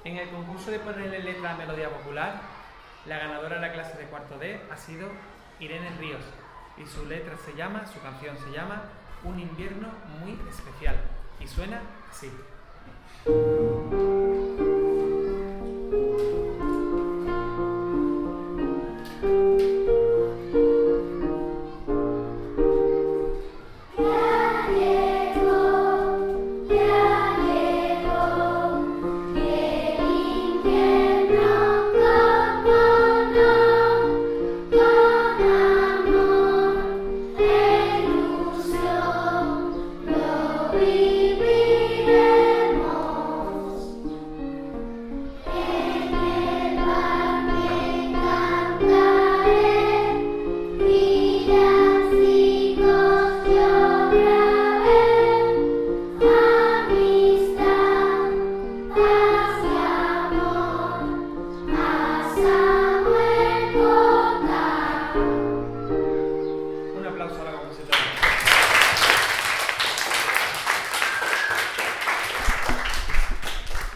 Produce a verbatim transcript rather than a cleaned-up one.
En el concurso de ponerle letra a melodía popular, la ganadora de la clase de cuarto D ha sido Irene Ríos y su letra se llama, su canción se llama Un invierno muy especial y suena así.